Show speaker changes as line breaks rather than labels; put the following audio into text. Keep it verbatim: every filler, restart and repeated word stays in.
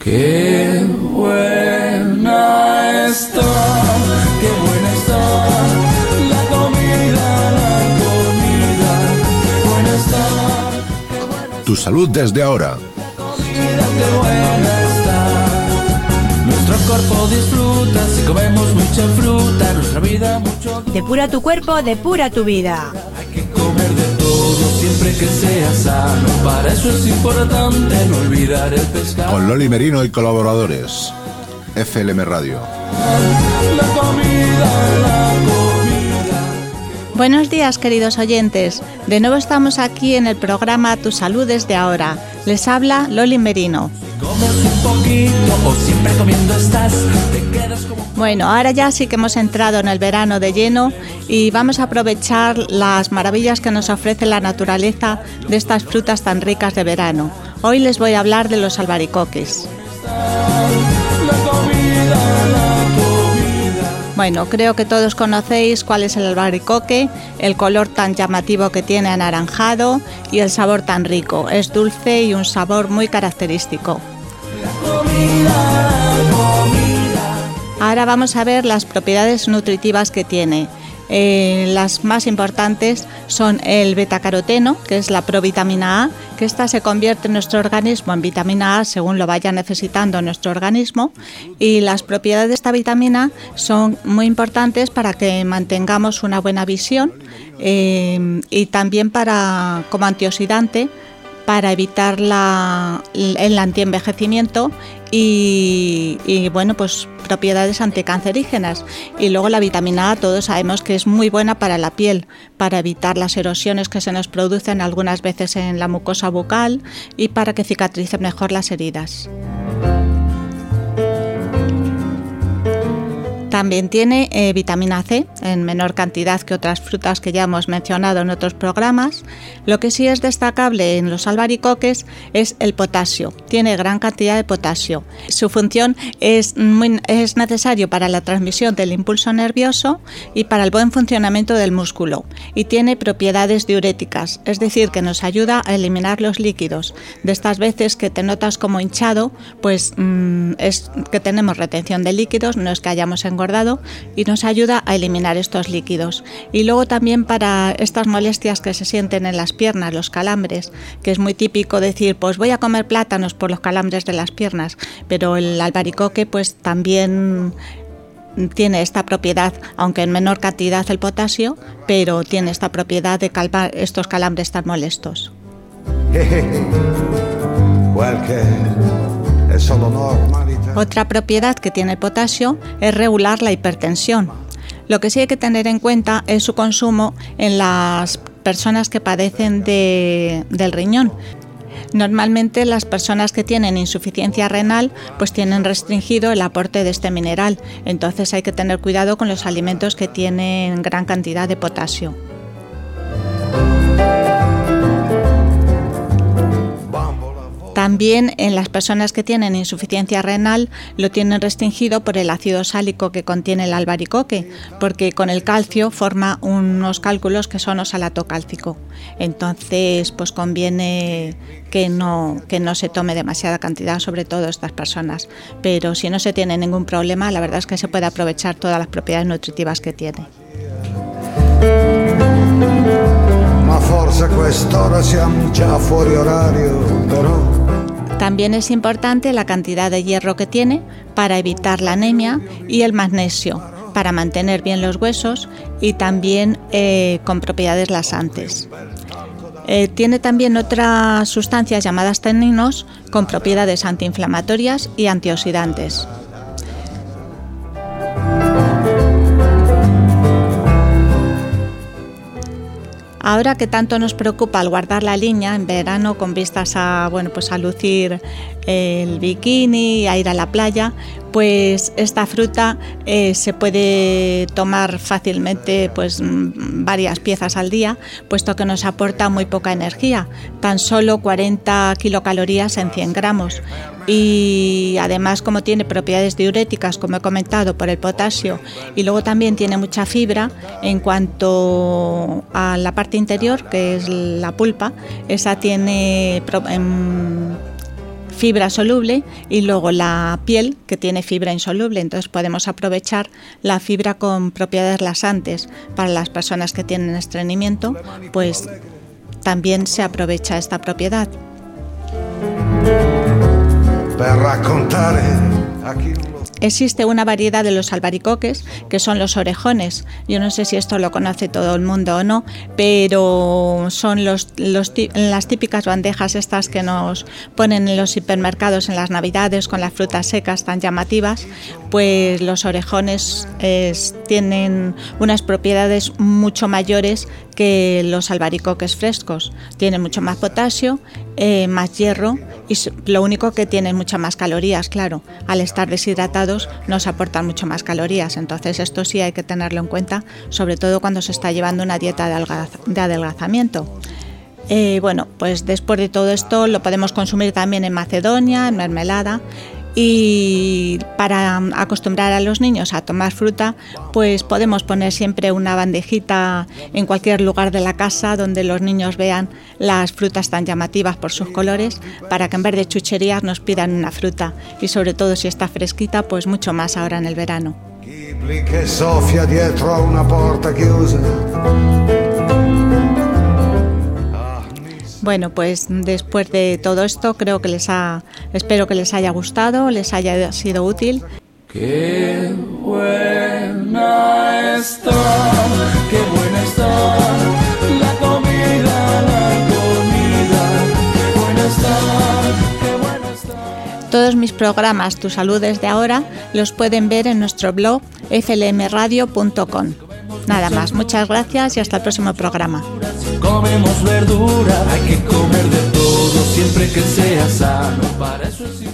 Qué buena está, qué buena está la comida, la comida, qué buena está, qué buena está.
Tu salud desde ahora.
La comida, qué buena está. Nuestro cuerpo disfruta si comemos mucha fruta, nuestra vida mucho dulce.
Depura tu cuerpo, depura tu vida.
Hay que comer de todo siempre que sea sano. Para eso es importante no olvidar el pescado.
Con Loli Merino y colaboradores. F L M Radio.
La comida, la comida.
Buenos días, queridos oyentes. De nuevo estamos aquí en el programa Tu Salud desde ahora. Les habla Loli Merino.
Comes un poquito o siempre comiendo estás, te quedas como...
Bueno, ahora ya sí que hemos entrado en el verano de lleno y vamos a aprovechar las maravillas que nos ofrece la naturaleza de estas frutas tan ricas de verano. Hoy les voy a hablar de los albaricoques.
La comida, la comida.
Bueno, creo que todos conocéis cuál es el albaricoque, el color tan llamativo que tiene anaranjado y el sabor tan rico. Es dulce y un sabor muy característico.
La comida, la comida.
Ahora vamos a ver las propiedades nutritivas que tiene. Eh, las más importantes son el betacaroteno, que es la provitamina A, que esta se convierte en nuestro organismo en vitamina A según lo vaya necesitando nuestro organismo, y las propiedades de esta vitamina son muy importantes para que mantengamos una buena visión eh, y también para como antioxidante para evitar la, el antienvejecimiento y, y bueno, pues propiedades anticancerígenas. Y luego la vitamina A, todos sabemos que es muy buena para la piel, para evitar las erosiones que se nos producen algunas veces en la mucosa bucal y para que cicatricen mejor las heridas. También tiene eh, vitamina C, en menor cantidad que otras frutas que ya hemos mencionado en otros programas. Lo que sí es destacable en los albaricoques es el potasio. Tiene gran cantidad de potasio. Su función es, muy, es necesario para la transmisión del impulso nervioso y para el buen funcionamiento del músculo. Y tiene propiedades diuréticas, es decir, que nos ayuda a eliminar los líquidos. De estas veces que te notas como hinchado, pues mmm, es que tenemos retención de líquidos, no es que hayamos engordado, y nos ayuda a eliminar estos líquidos. Y luego también para estas molestias que se sienten en las piernas, los calambres, que es muy típico decir, pues voy a comer plátanos por los calambres de las piernas, pero el albaricoque pues también tiene esta propiedad, aunque en menor cantidad el potasio, pero tiene esta propiedad de calmar estos calambres tan molestos. Otra propiedad que tiene el potasio es regular la hipertensión. Lo que sí hay que tener en cuenta es su consumo en las personas que padecen de, del riñón. Normalmente las personas que tienen insuficiencia renal pues tienen restringido el aporte de este mineral, entonces hay que tener cuidado con los alimentos que tienen gran cantidad de potasio. También en las personas que tienen insuficiencia renal lo tienen restringido por el ácido sálico que contiene el albaricoque, porque con el calcio forma unos cálculos que son oxalato cálcico. Entonces, pues conviene que no, que no se tome demasiada cantidad, sobre todo estas personas. Pero si no se tiene ningún problema, la verdad es que se puede aprovechar todas las propiedades nutritivas que tiene.
Ma forse a quest'ora siamo già fuori orario, però.
También es importante la cantidad de hierro que tiene para evitar la anemia y el magnesio para mantener bien los huesos y también eh, con propiedades laxantes. Eh, tiene también otras sustancias llamadas taninos con propiedades antiinflamatorias y antioxidantes. Ahora que tanto nos preocupa el guardar la línea en verano con vistas a, bueno, pues a lucir el bikini, a ir a la playa, pues esta fruta eh, se puede tomar fácilmente pues varias piezas al día, puesto que nos aporta muy poca energía, tan solo cuarenta kilocalorías en cien gramos. Y además, como tiene propiedades diuréticas, como he comentado, por el potasio, y luego también tiene mucha fibra, en cuanto a la parte interior, que es la pulpa, esa tiene fibra soluble y luego la piel que tiene fibra insoluble. Entonces podemos aprovechar la fibra con propiedades laxantes. Para las personas que tienen estreñimiento, pues también se aprovecha esta propiedad. Existe una variedad de los albaricoques que son los orejones. Yo no sé si esto lo conoce todo el mundo o no, pero son los, los, las típicas bandejas estas que nos ponen en los hipermercados en las Navidades con las frutas secas tan llamativas. Pues los orejones es, tienen unas propiedades mucho mayores que los albaricoques frescos. Tienen mucho más potasio, eh, más hierro y lo único que tienen muchas más calorías, claro. Al estar deshidratados nos aportan mucho más calorías, entonces esto sí hay que tenerlo en cuenta, sobre todo cuando se está llevando una dieta de, adelgaz- de adelgazamiento. Eh, bueno, pues después de todo esto lo podemos consumir también en Macedonia, en mermelada. Y para acostumbrar a los niños a tomar fruta, pues podemos poner siempre una bandejita en cualquier lugar de la casa donde los niños vean las frutas tan llamativas por sus colores, para que en vez de chucherías nos pidan una fruta, y sobre todo si está fresquita, pues mucho más ahora en el verano. Bueno, pues después de todo esto creo que les ha, espero que les haya gustado, les haya sido útil.
Qué buena está, qué buena está la comida, la comida, qué buena está, qué buena está.
Todos mis programas Tu Salud desde ahora los pueden ver en nuestro blog f l m radio punto com. Nada más, muchas gracias y hasta el próximo programa.
Comemos verdura, hay que comer de todo siempre que sea sano, para eso es